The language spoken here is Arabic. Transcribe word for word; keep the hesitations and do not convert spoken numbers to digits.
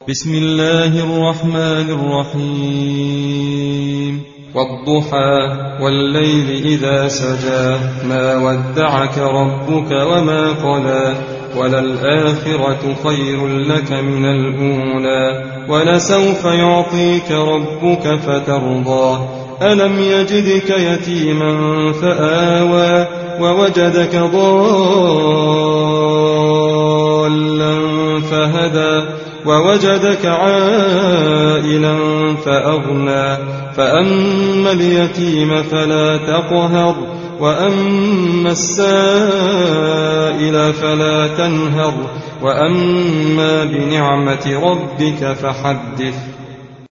بسم الله الرحمن الرحيم والضحى والليل إذا سجى ما ودعك ربك وما قلى وللآخرة خير لك من الأولى ولسوف يعطيك ربك فترضى ألم يجدك يتيما فآوى ووجدك ضالا فهدى ووجدك عائلا فأغنى فأما اليتيم فلا تقهر وأما السائل فلا تنهر وأما بنعمة ربك فحدث